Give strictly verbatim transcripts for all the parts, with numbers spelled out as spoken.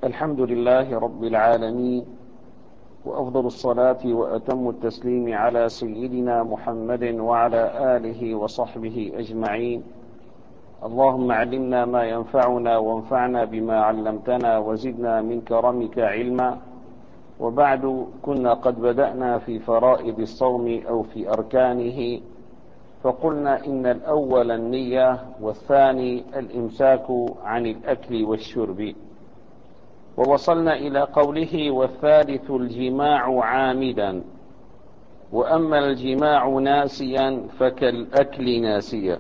الحمد لله رب العالمين، وأفضل الصلاة وأتم التسليم على سيدنا محمد وعلى آله وصحبه أجمعين. اللهم علمنا ما ينفعنا وانفعنا بما علمتنا وزدنا من كرمك علما. وبعد، كنا قد بدأنا في فرائض الصوم أو في أركانه، فقلنا إن الأول النية، والثاني الإمساك عن الأكل والشرب، ووصلنا إلى قوله: والثالث الجماع عامدا، وأما الجماع ناسيا فكالأكل ناسيا.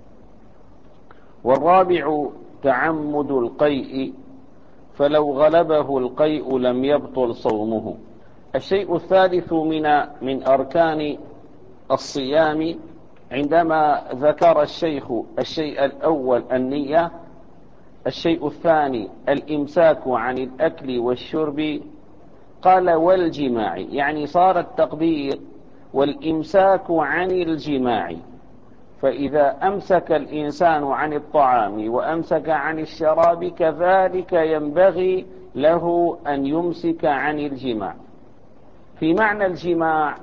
والرابع تعمد القيء، فلو غلبه القيء لم يبطل صومه. الشيء الثالث من من أركان الصيام، عندما ذكر الشيخ الشيء الأول النية، الشيء الثاني الإمساك عن الأكل والشرب، قال والجماع، يعني صار التقدير والإمساك عن الجماع. فإذا أمسك الإنسان عن الطعام وأمسك عن الشراب، كذلك ينبغي له أن يمسك عن الجماع. في معنى الجماع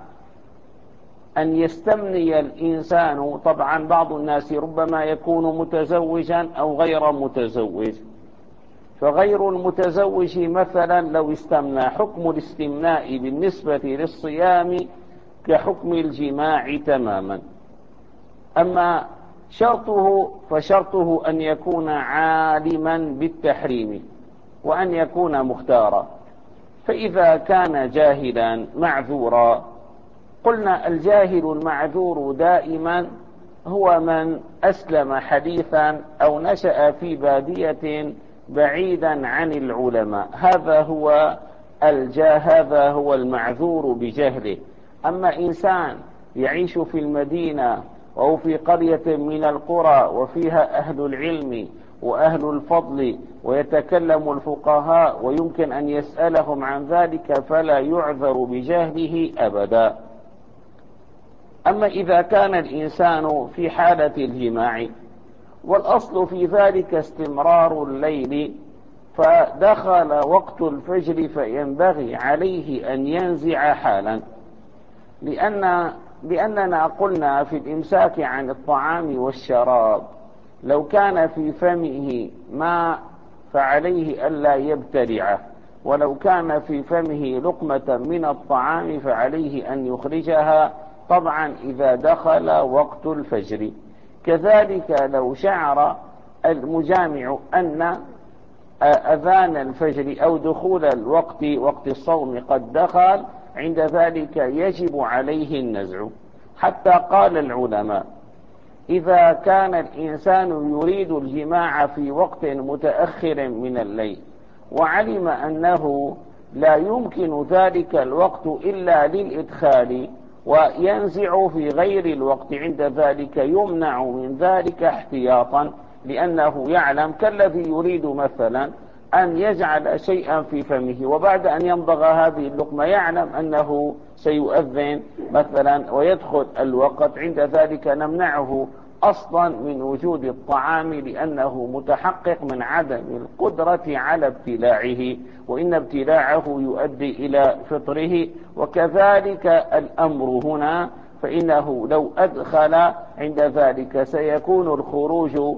أن يستمني الإنسان، طبعا بعض الناس ربما يكون متزوجا أو غير متزوج، فغير المتزوج مثلا لو استمنى، حكم الاستمناء بالنسبة للصيام كحكم الجماع تماما. أما شرطه فشرطه أن يكون عالما بالتحريم وأن يكون مختارا. فإذا كان جاهلا معذورا، قلنا الجاهل المعذور دائما هو من أسلم حديثا أو نشأ في بادية بعيدا عن العلماء، هذا هو الجاه هذا هو المعذور بجهله. أما إنسان يعيش في المدينة أو في قرية من القرى وفيها أهل العلم وأهل الفضل ويتكلم الفقهاء ويمكن أن يسألهم عن ذلك، فلا يعذر بجهله أبدا. أما إذا كان الإنسان في حالة الجماع، والأصل في ذلك استمرار الليل، فدخل وقت الفجر فينبغي عليه أن ينزع حالا، لأن لأننا قلنا في الإمساك عن الطعام والشراب لو كان في فمه ماء فعليه ألا يبتلعه، ولو كان في فمه لقمة من الطعام فعليه أن يخرجها، طبعا إذا دخل وقت الفجر. كذلك لو شعر المجامع أن أذان الفجر أو دخول الوقت وقت الصوم قد دخل، عند ذلك يجب عليه النزع. حتى قال العلماء: إذا كان الإنسان يريد الجماع في وقت متأخر من الليل وعلم أنه لا يمكن ذلك الوقت إلا للإدخال وينزع في غير الوقت، عند ذلك يمنع من ذلك احتياطا، لأنه يعلم، كالذي يريد مثلا أن يجعل شيئا في فمه وبعد أن يمضغ هذه اللقمة يعلم أنه سيؤذن مثلا ويدخل الوقت، عند ذلك نمنعه أصلا من وجود الطعام، لأنه متحقق من عدم القدرة على ابتلاعه، وإن ابتلاعه يؤدي إلى فطره. وكذلك الأمر هنا، فإنه لو أدخل عند ذلك سيكون الخروج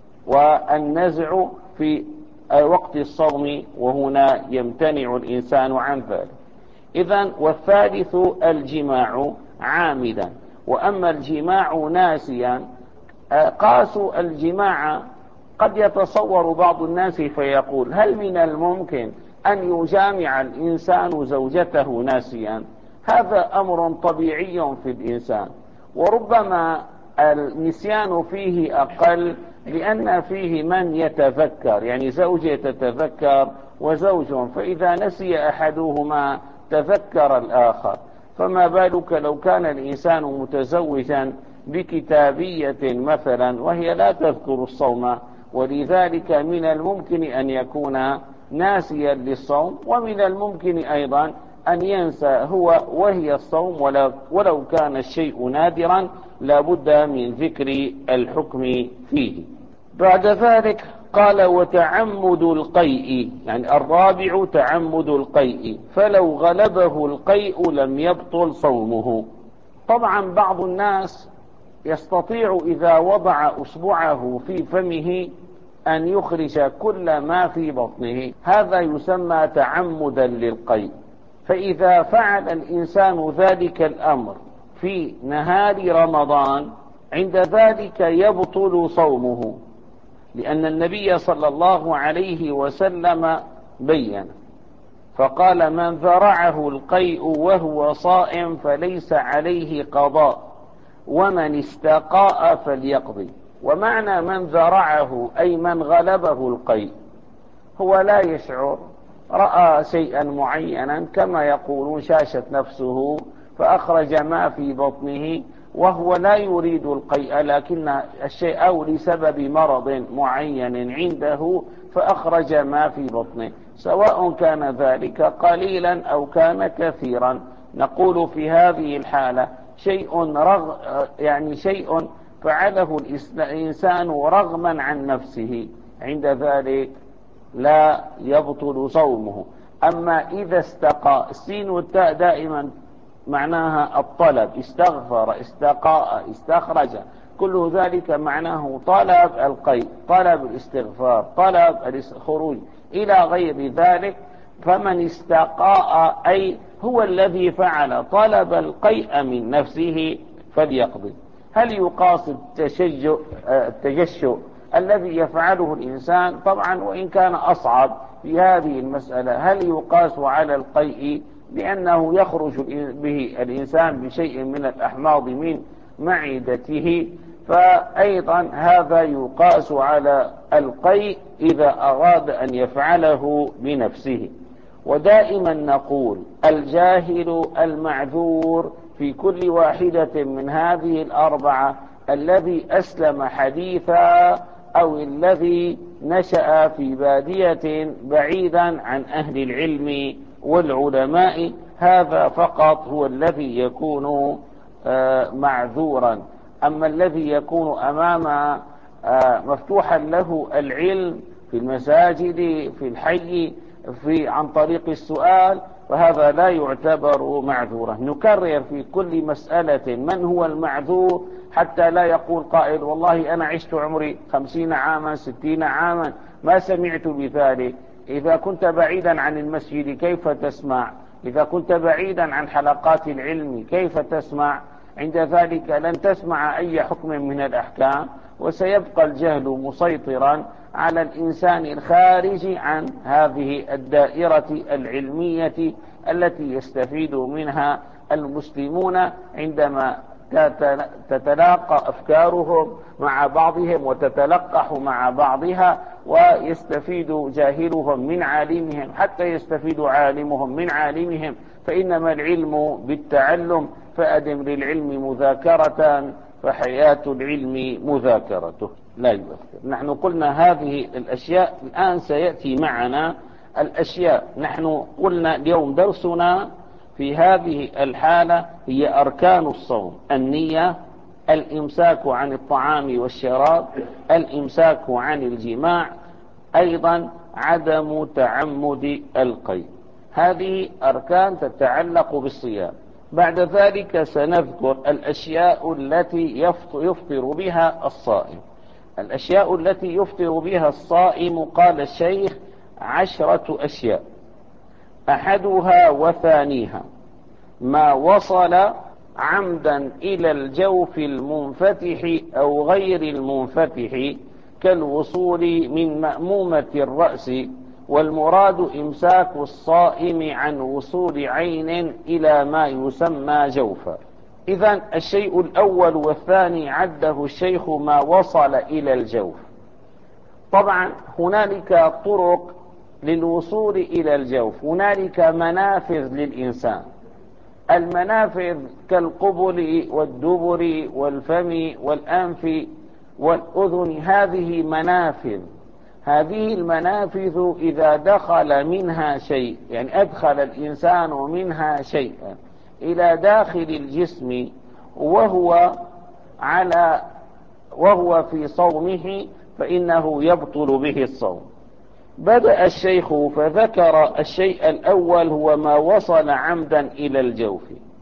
والنزع في وقت الصوم، وهنا يمتنع الإنسان عن ذلك. إذن والثالث الجماع عامدا، وأما الجماع ناسيا، قاسوا الجماع. قد يتصور بعض الناس فيقول: هل من الممكن أن يجامع الإنسان زوجته ناسيا؟ هذا أمر طبيعي في الإنسان، وربما النسيان فيه أقل لأن فيه من يتذكر، يعني زوجة تتذكر وزوج، فإذا نسي أحدهما تذكر الآخر. فما بالك لو كان الإنسان متزوجا بكتابية مثلا وهي لا تذكر الصوم؟ ولذلك من الممكن أن يكون ناسيا للصوم، ومن الممكن أيضا أن ينسى هو وهي الصوم، ولو كان الشيء نادرا لا بد من ذكر الحكم فيه. بعد ذلك قال وتعمد القيء، يعني الرابع تعمد القيء، فلو غلبه القيء لم يبطل صومه. طبعا بعض الناس يستطيع إذا وضع أصبعه في فمه أن يخرج كل ما في بطنه، هذا يسمى تعمدا للقيء. فإذا فعل الإنسان ذلك الأمر في نهار رمضان عند ذلك يبطل صومه، لأن النبي صلى الله عليه وسلم بين فقال من ذرعه القيء وهو صائم فليس عليه قضاء ومن استقاء فليقضي. ومعنى من ذرعه أي من غلبه القيء، هو لا يشعر، رأى شيئا معينا كما يقولون شاشت نفسه فأخرج ما في بطنه وهو لا يريد القيء، لكن الشيء أو لسبب مرض معين عنده فأخرج ما في بطنه، سواء كان ذلك قليلا أو كان كثيرا. نقول في هذه الحالة شيء رغ يعني شيء فعله الإنسان رغما عن نفسه، عند ذلك لا يبطل صومه. أما إذا استقى، السين والتاء دائما معناها الطلب، استغفر، استقاء، استخرج، كل ذلك معناه طلب القيء، طلب الاستغفار، طلب الخروج إلى غير ذلك. فمن استقاء أي هو الذي فعل طلب القيء من نفسه فليقضي. هل يقاس التجشؤ الذي يفعله الإنسان؟ طبعا وإن كان أصعب في هذه المسألة، هل يقاس على القيء لأنه يخرج به الإنسان بشيء من الأحماض من معدته؟ فأيضا هذا يقاس على القيء إذا أراد أن يفعله بنفسه. ودائما نقول الجاهل المعذور في كل واحدة من هذه الأربعة، الذي أسلم حديثا أو الذي نشأ في بادية بعيدا عن أهل العلم والعلماء، هذا فقط هو الذي يكون معذورا. أما الذي يكون أمام مفتوحا له العلم في المساجد في الحي في عن طريق السؤال، فهذا لا يعتبر معذورا. نكرر في كل مسألة من هو المعذور حتى لا يقول قائل والله أنا عشت عمري خمسين عاما ستين عاما ما سمعت بذلك. إذا كنت بعيدا عن المسجد كيف تسمع؟ إذا كنت بعيدا عن حلقات العلم كيف تسمع؟ عند ذلك لن تسمع أي حكم من الأحكام، وسيبقى الجهل مسيطرا على الإنسان الخارج عن هذه الدائرة العلمية التي يستفيد منها المسلمون عندما تتلاقى أفكارهم مع بعضهم وتتلقح مع بعضها، ويستفيد جاهلهم من عالمهم حتى يستفيد عالمهم من عالمهم. فإنما العلم بالتعلم، فأدم للعلم مذاكرة فحياة العلم مذاكرته. لا يؤثر. نحن قلنا هذه الأشياء، الآن سيأتي معنا الأشياء. نحن قلنا اليوم درسنا في هذه الحالة هي أركان الصوم: النية، الإمساك عن الطعام والشراب، الإمساك عن الجماع، أيضا عدم تعمد القيء. هذه أركان تتعلق بالصيام. بعد ذلك سنذكر الأشياء التي يفطر بها الصائم. الأشياء التي يفطر بها الصائم قال الشيخ عشرة أشياء. أحدها وثانيها ما وصل عمدا إلى الجوف المنفتح أو غير المنفتح كالوصول من مأمومة الرأس، والمراد إمساك الصائم عن وصول عين إلى ما يسمى جوفا. إذن الشيء الأول والثاني عده الشيخ ما وصل إلى الجوف. طبعا هنالك طرق للوصول إلى الجوف، هنالك منافذ للإنسان. المنافذ كالقبل والدبر والفم والأنف والأذن، هذه منافذ. هذه المنافذ إذا دخل منها شيء، يعني أدخل الإنسان منها شيئا إلى داخل الجسم وهو على وهو في صومه، فإنه يبطل به الصوم. بدأ الشيخ فذكر الشيء الأول هو ما وصل عمدا إلى الجوف.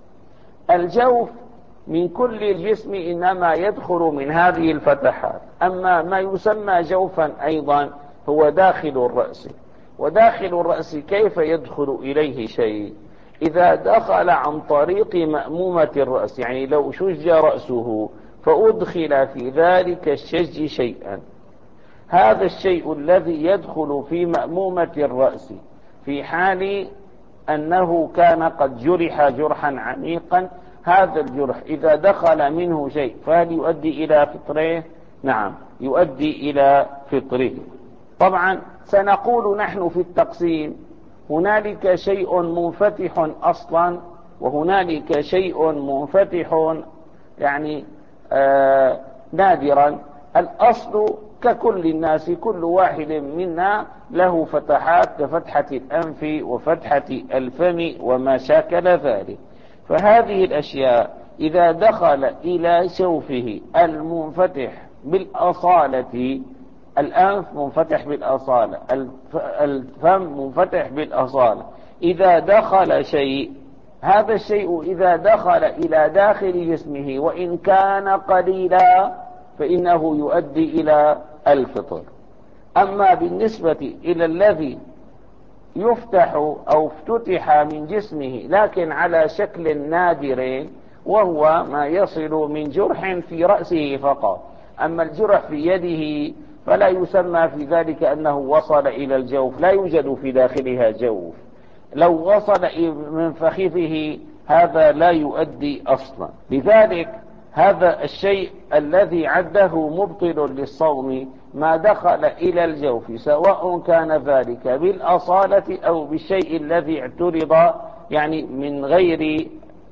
الجوف من كل الجسم إنما يدخل من هذه الفتحات، أما ما يسمى جوفا أيضا هو داخل الرأس. وداخل الرأس كيف يدخل إليه شيء؟ إذا دخل عن طريق مأمومة الرأس، يعني لو شج رأسه فأدخل في ذلك الشج شيئا، هذا الشيء الذي يدخل في مأمومة الرأس في حال أنه كان قد جرح جرحا عميقا، هذا الجرح إذا دخل منه شيء فهل يؤدي إلى فطره؟ نعم، يؤدي إلى فطره. طبعا سنقول نحن في التقسيم هنالك شيء منفتح أصلا، وهنالك شيء منفتح يعني آه نادرا. الأصل ككل الناس، كل واحد منا له فتحات كفتحة الأنف وفتحة الفم وما شاكل ذلك. فهذه الأشياء إذا دخل إلى شوفه المنفتح بالأصالة، الأنف منفتح بالأصالة، الفم منفتح بالأصالة، إذا دخل شيء، هذا الشيء إذا دخل إلى داخل جسمه وإن كان قليلا فإنه يؤدي إلى الفطر. أما بالنسبة إلى الذي يفتح أو افتتح من جسمه لكن على شكل نادر، وهو ما يصل من جرح في رأسه فقط، أما الجرح في يده فلا يسمى في ذلك أنه وصل إلى الجوف، لا يوجد في داخلها جوف. لو وصل من فخذه هذا لا يؤدي أصلا. لذلك هذا الشيء الذي عده مبطل للصوم ما دخل إلى الجوف، سواء كان ذلك بالأصالة أو بالشيء الذي اعترض يعني من غير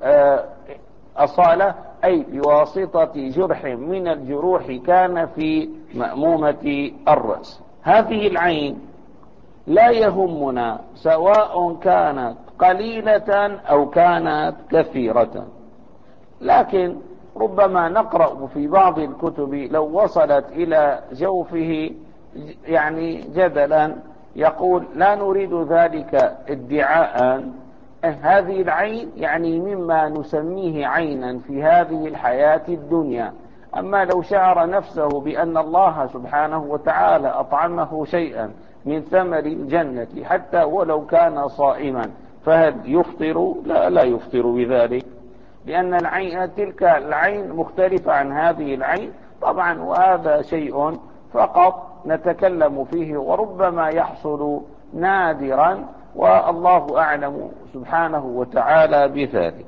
أصالة، أي بواسطة جرح من الجروح كان في مأمومة الرأس. هذه العين لا يهمنا سواء كانت قليلة أو كانت كثيرة، لكن ربما نقرأ في بعض الكتب لو وصلت إلى جوفه يعني جدلا يقول لا نريد ذلك ادعاء، هذه العين يعني مما نسميه عينا في هذه الحياة الدنيا. أما لو شعر نفسه بأن الله سبحانه وتعالى أطعمه شيئا من ثمر الجنة حتى ولو كان صائما فهل يفطر؟ لا لا يفطر بذلك، لأن العين تلك العين مختلفة عن هذه العين طبعا، وهذا شيء فقط نتكلم فيه وربما يحصل نادرا، والله أعلم سبحانه وتعالى بذلك.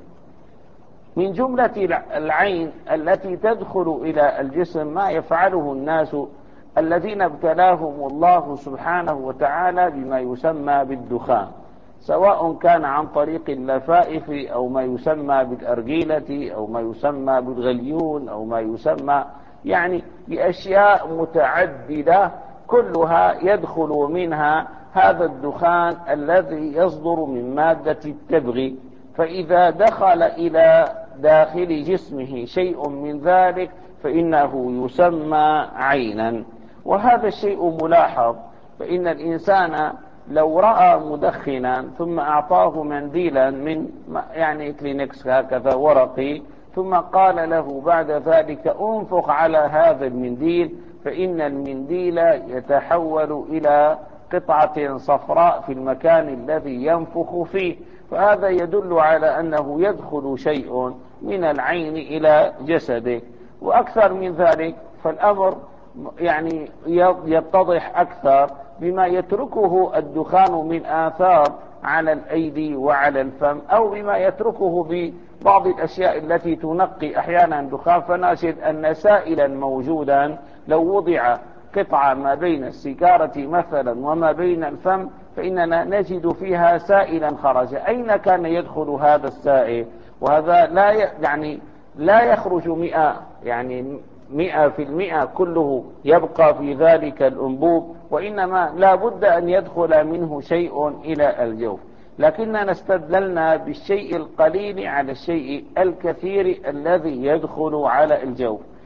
من جملة العين التي تدخل إلى الجسم ما يفعله الناس الذين ابتلاهم الله سبحانه وتعالى بما يسمى بالدخان، سواء كان عن طريق اللفائف أو ما يسمى بالأرجيلة أو ما يسمى بالغليون أو ما يسمى يعني بأشياء متعددة، كلها يدخل منها هذا الدخان الذي يصدر من مادة التبغ. فإذا دخل إلى داخل جسمه شيء من ذلك فإنه يسمى عينا. وهذا الشيء ملاحظ، فإن الإنسان لو رأى مدخنا ثم أعطاه منديلا من يعني كلينكس هكذا ورقي ثم قال له بعد ذلك انفخ على هذا المنديل، فإن المنديل يتحول إلى قطعة صفراء في المكان الذي ينفخ فيه، فهذا يدل على أنه يدخل شيء من العين إلى جسده. وأكثر من ذلك فالأمر يعني يتضح أكثر بما يتركه الدخان من آثار على الأيدي وعلى الفم، أو بما يتركه ببعض الأشياء التي تنقي أحيانا دخان، فنجد أن سائلا موجودا لو وضع قطعة ما بين السيجارة مثلا وما بين الفم فإننا نجد فيها سائلا خرج. أين كان يدخل هذا السائل؟ وهذا لا يعني لا يخرج مئة يعني مئة في المئة كله يبقى في ذلك الأنبوب، وإنما لا بد أن يدخل منه شيء إلى الجوف. لكننا استدللنا بالشيء القليل على الشيء الكثير الذي يدخل على الجوف.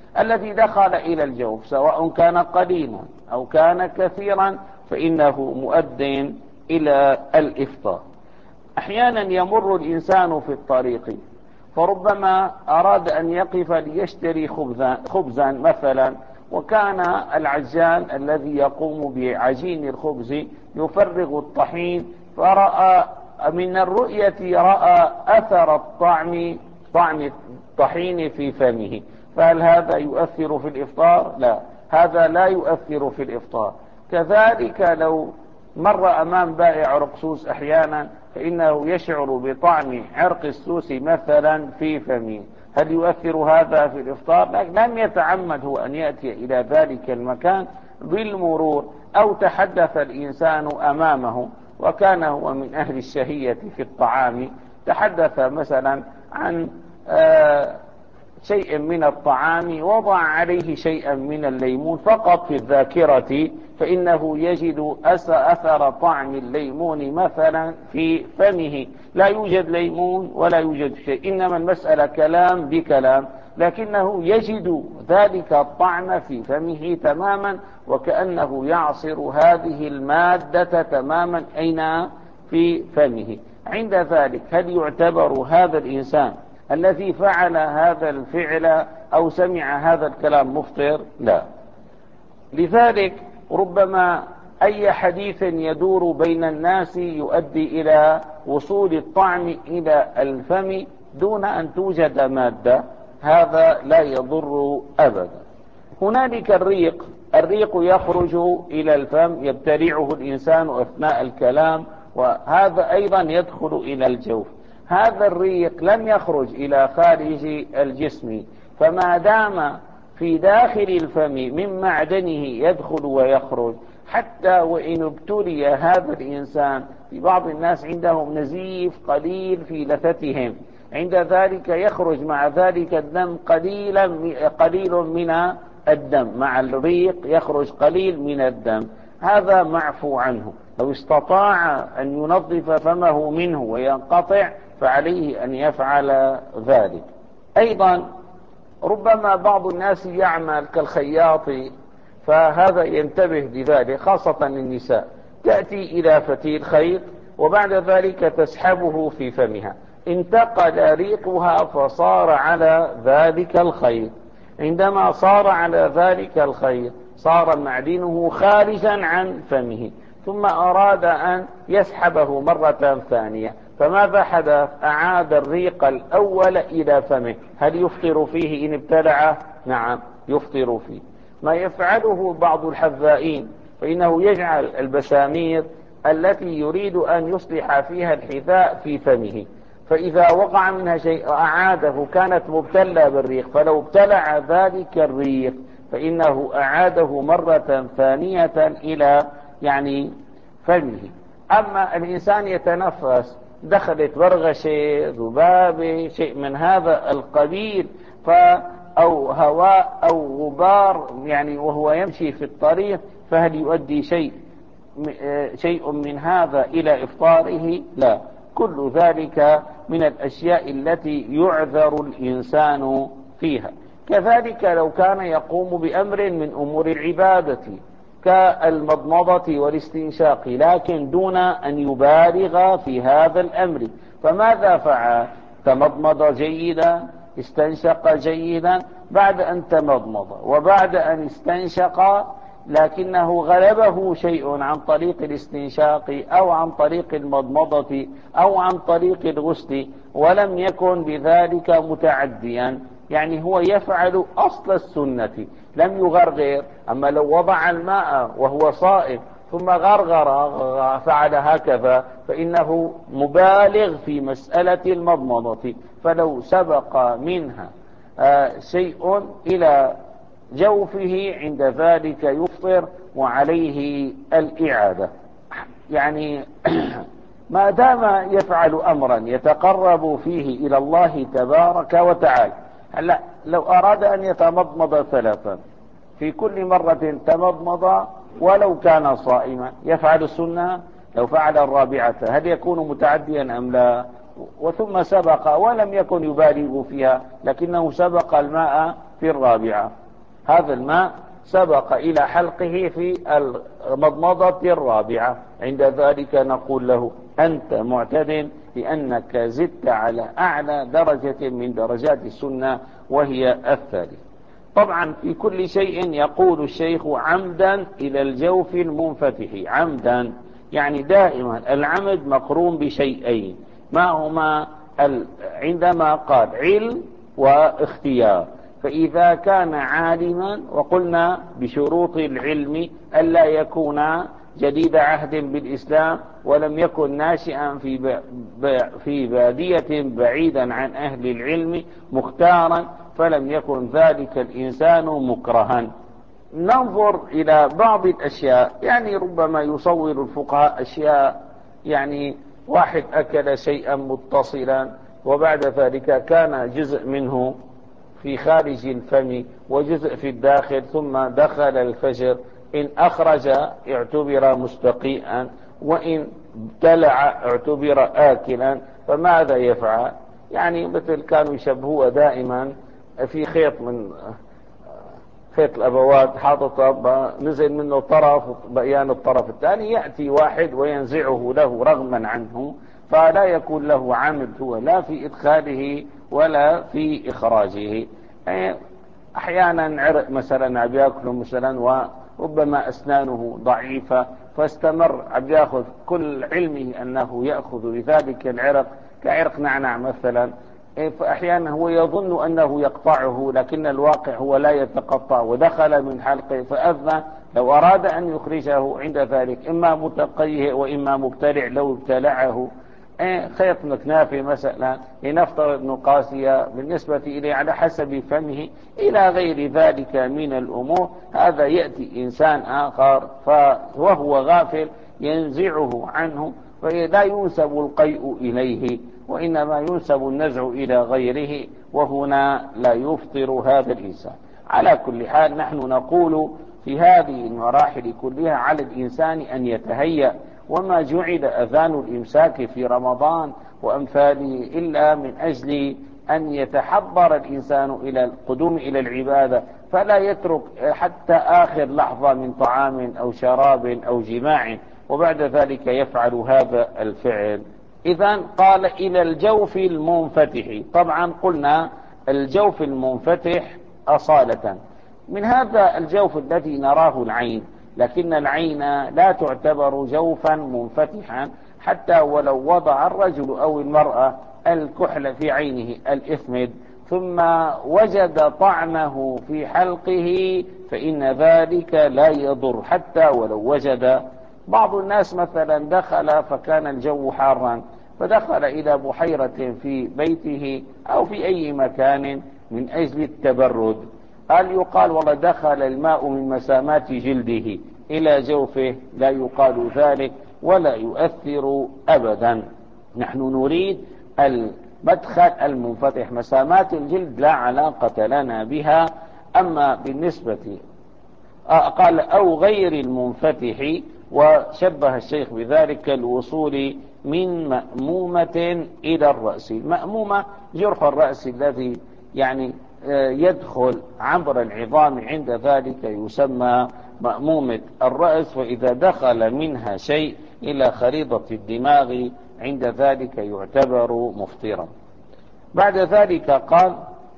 الذي دخل إلى الجوف سواء كان قليلا أو كان كثيرا فإنه مؤد إلى الإفطار. أحيانا يمر الإنسان في الطريق فربما أراد أن يقف ليشتري خبزا, خبزا مثلا، وكان العجال الذي يقوم بعجين الخبز يفرغ الطحين، فرأى من الرؤية رأى أثر الطعم طعم الطحين في فمه، فهل هذا يؤثر في الإفطار؟ لا، هذا لا يؤثر في الإفطار. كذلك لو مر أمام بائع رقصوص أحيانا فإنه يشعر بطعم عرق السوس مثلا في فمه، هل يؤثر هذا في الإفطار؟ لم يتعمد هو أن يأتي إلى ذلك المكان بالمرور، أو تحدث الإنسان أمامه وكان هو من أهل الشهية في الطعام، تحدث مثلا عن آه شيء من الطعام وضع عليه شيئا من الليمون فقط في الذاكرة، فإنه يجد أثر طعم الليمون مثلا في فمه، لا يوجد ليمون ولا يوجد شيء، إنما المسألة كلام بكلام، لكنه يجد ذلك الطعم في فمه تماما، وكأنه يعصر هذه المادة تماما أين في فمه. عند ذلك هل يعتبر هذا الإنسان الذي فعل هذا الفعل أو سمع هذا الكلام مفطر؟ لا. لذلك ربما أي حديث يدور بين الناس يؤدي إلى وصول الطعم إلى الفم دون أن توجد مادة، هذا لا يضر أبدا. هنالك الريق، الريق يخرج إلى الفم يبتلعه الإنسان أثناء الكلام، وهذا أيضا يدخل إلى الجوف. هذا الريق لم يخرج إلى خارج الجسم، فما دام في داخل الفم من معدنه يدخل ويخرج، حتى وإن ابتلي هذا الإنسان، في بعض الناس عندهم نزيف قليل في لثتهم، عند ذلك يخرج مع ذلك الدم قليلا قليل من الدم، مع الريق يخرج قليل من الدم، هذا معفو عنه، لو استطاع أن ينظف فمه منه وينقطع فعليه أن يفعل ذلك. أيضا ربما بعض الناس يعمل كالخياط، فهذا ينتبه لذلك، خاصة النساء، تأتي إلى فتيل خيط وبعد ذلك تسحبه في فمها، انتقل ريقها فصار على ذلك الخيط، عندما صار على ذلك الخيط صار معدنه خارجا عن فمه، ثم أراد أن يسحبه مرة ثانية، فماذا حدث؟ أعاد الريق الأول إلى فمه، هل يفطر فيه إن ابتلعه؟ نعم يفطر فيه. ما يفعله بعض الحذائين فإنه يجعل البسامير التي يريد أن يصلح فيها الحذاء في فمه، فإذا وقع منها شيء أعاده، كانت مبتلة بالريق، فلو ابتلع ذلك الريق فإنه أعاده مرة ثانية إلى يعني فمه. أما الإنسان يتنفس، دخلت برغشة، ذبابة، شيء من هذا القبيل، ف أو هواء أو غبار يعني وهو يمشي في الطريق، فهل يؤدي شيء شيء من هذا إلى إفطاره؟ لا، كل ذلك من الأشياء التي يعذر الإنسان فيها. كذلك لو كان يقوم بأمر من أمور العبادة كالمضمضة والاستنشاق، لكن دون أن يبالغ في هذا الأمر، فماذا فعل؟ تمضمض جيدا، استنشق جيدا، بعد أن تمضمض وبعد أن استنشق لكنه غلبه شيء عن طريق الاستنشاق أو عن طريق المضمضة أو عن طريق الغسل، ولم يكن بذلك متعديا، يعني هو يفعل أصل السنة، لم يغرغر. أما لو وضع الماء وهو صائم ثم غرغر فعل هكذا فإنه مبالغ في مسألة المضمضة، فلو سبق منها آه شيء إلى جوفه عند ذلك يفطر وعليه الإعادة. يعني ما دام يفعل أمرا يتقرب فيه إلى الله تبارك وتعالى، هلا لو أراد أن يتمضمض ثلاثا في كل مرة تمضمض ولو كان صائما يفعل السنة، لو فعل الرابعة هل يكون متعديا أم لا؟ وثم سبق ولم يكن يبالغ فيها، لكنه سبق الماء في الرابعة. هذا الماء سبق إلى حلقه في المضمضة الرابعة، عند ذلك نقول له أنت معتد لأنك زدت على أعلى درجة من درجات السنة وهي الثالث. طبعا في كل شيء يقول الشيخ عمدا إلى الجوف المنفتح، عمدا يعني دائما العمد مقرون بشيئين، ما هما عندما قال علم واختيار. فإذا كان عالما، وقلنا بشروط العلم ألا يكون جديد عهد بالإسلام ولم يكن ناشئا في في بادية بعيدا عن أهل العلم مختارا، فلم يكن ذلك الإنسان مكرها. ننظر إلى بعض الأشياء، يعني ربما يصور الفقهاء أشياء، يعني واحد أكل شيئا متصلا وبعد ذلك كان جزء منه في خارج الفم وجزء في الداخل، ثم دخل الفجر، إن أخرج اعتبر مستقيئا وإن ابتلع اعتبر آكلا، فماذا يفعل؟ يعني مثل كانوا يشبهوه دائما في خيط من خيط الأبوات حاطط نزل منه طرف بقيان الطرف الثاني، يأتي واحد وينزعه له رغما عنه، فلا يكون له عمد هو لا في إدخاله ولا في إخراجه. أحيانا عرق مثلا عم يأكله مثلا وربما أسنانه ضعيفة، فاستمر عم يأخذ كل علمه أنه يأخذ بذلك العرق كعرق نعناع مثلا، فأحيانا هو يظن أنه يقطعه لكن الواقع هو لا يتقطع ودخل من حلقه فأذى. لو أراد أن يخرجه عند ذلك إما متقيه وإما مبتلع، لو ابتلعه خيط مكنافي مثلا لنفترض نقاسية بالنسبة إليه على حسب فمه إلى غير ذلك من الأمور، هذا يأتي إنسان آخر وهو غافل ينزعه عنه، فلا ينسب القيء إليه وإنما ينسب النزع إلى غيره، وهنا لا يفطر هذا الإنسان. على كل حال نحن نقول في هذه المراحل كلها على الإنسان أن يتهيأ، وما جعل أذان الإمساك في رمضان وأمثاله إلا من أجل أن يتحضر الإنسان إلى القدوم إلى العبادة، فلا يترك حتى آخر لحظة من طعام أو شراب أو جماع وبعد ذلك يفعل هذا الفعل. إذن قال إلى الجوف المنفتح. طبعا قلنا الجوف المنفتح أصالة من هذا الجوف الذي نراه العين، لكن العين لا تعتبر جوفا منفتحا حتى ولو وضع الرجل أو المرأة الكحل في عينه الإثمد ثم وجد طعمه في حلقه فإن ذلك لا يضر حتى ولو وجد. بعض الناس مثلا دخل فكان الجو حارا فدخل إلى بحيرة في بيته أو في أي مكان من أجل التبرد، هل يقال والله دخل الماء من مسامات جلده إلى جوفه؟ لا يقال ذلك ولا يؤثر أبدا. نحن نريد المدخل المنفتح، مسامات الجلد لا علاقة لنا بها. أما بالنسبة قال أو غير المنفتح، وشبه الشيخ بذلك الوصول من مأمومة إلى الرأس. المأمومة جرح الرأس الذي يعني يدخل عبر العظام، عند ذلك يسمى مأمومة الرأس، وإذا دخل منها شيء إلى خريطة الدماغ عند ذلك يعتبر مفطرا. بعد ذلك قال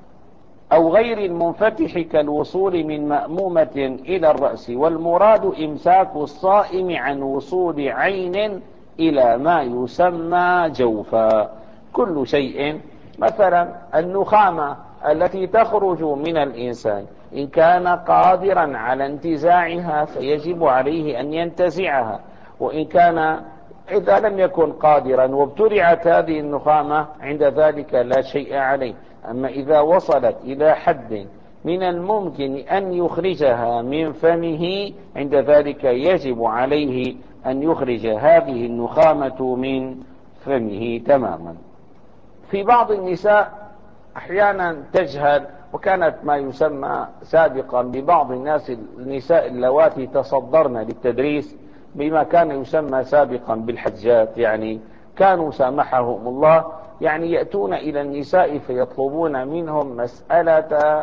أو غير المنفتح كالوصول من مأمومة إلى الرأس، والمراد إمساك الصائم عن وصول عين إلى ما يسمى جوفا. كل شيء مثلا النخامة التي تخرج من الإنسان إن كان قادرا على انتزاعها فيجب عليه أن ينتزعها، وإن كان إذا لم يكن قادرا وابتلعت هذه النخامة عند ذلك لا شيء عليه. أما إذا وصلت إلى حد من الممكن أن يخرجها من فمه عند ذلك يجب عليه أن يخرج هذه النخامة من فمه تماما. في بعض النساء أحيانا تجهل، وكانت ما يسمى سابقا ببعض الناس النساء اللواتي تصدرن للتدريس بما كان يسمى سابقا بالحجات، يعني كانوا سامحهم الله يعني يأتون إلى النساء فيطلبون منهم مسألة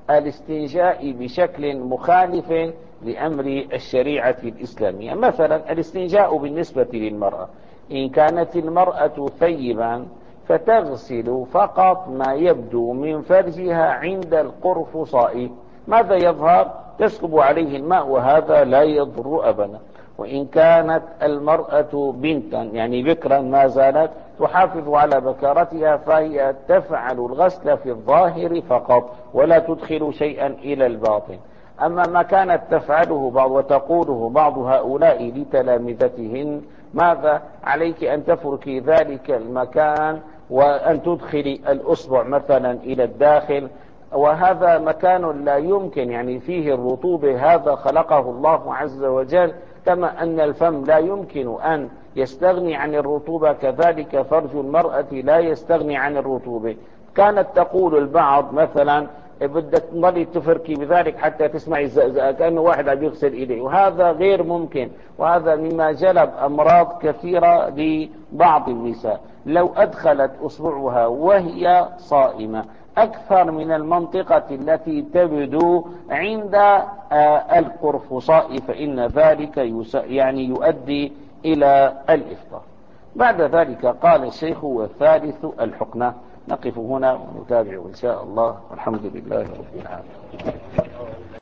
الاستنجاء بشكل مخالف لأمر الشريعة الإسلامية. مثلا الاستنجاء بالنسبة للمرأة، إن كانت المرأة ثيبا فتغسل فقط ما يبدو من فرجها عند القرفصاء، ماذا يظهر؟ تسكب عليه الماء وهذا لا يضر أبدا. وإن كانت المرأة بنتا يعني بكرا ما زالت تحافظ على بكارتها فهي تفعل الغسل في الظاهر فقط ولا تدخل شيئا إلى الباطن. أما ما كانت تفعله بعض وتقوله بعض هؤلاء لتلامذتهن، ماذا عليك أن تفركي ذلك المكان وأن تدخلي الأصبع مثلا إلى الداخل، وهذا مكان لا يمكن يعني فيه الرطوبة، هذا خلقه الله عز وجل، كما أن الفم لا يمكن أن يستغني عن الرطوبة كذلك فرج المرأة لا يستغني عن الرطوبة. كانت تقول البعض مثلا بدك تضلي تفركي بذلك حتى تسمعي الزقزقة كأنه واحد عم يغسل إيديه، وهذا غير ممكن، وهذا مما جلب أمراض كثيرة لبعض النساء. لو أدخلت أصبعها وهي صائمة أكثر من المنطقة التي تبدو عند القرفصاء فإن ذلك يعني يؤدي إلى الإفطار. بعد ذلك قال الشيخ: والثالث الحقنة. نقف هنا ونتابع إن شاء الله، والحمد لله رب العالمين.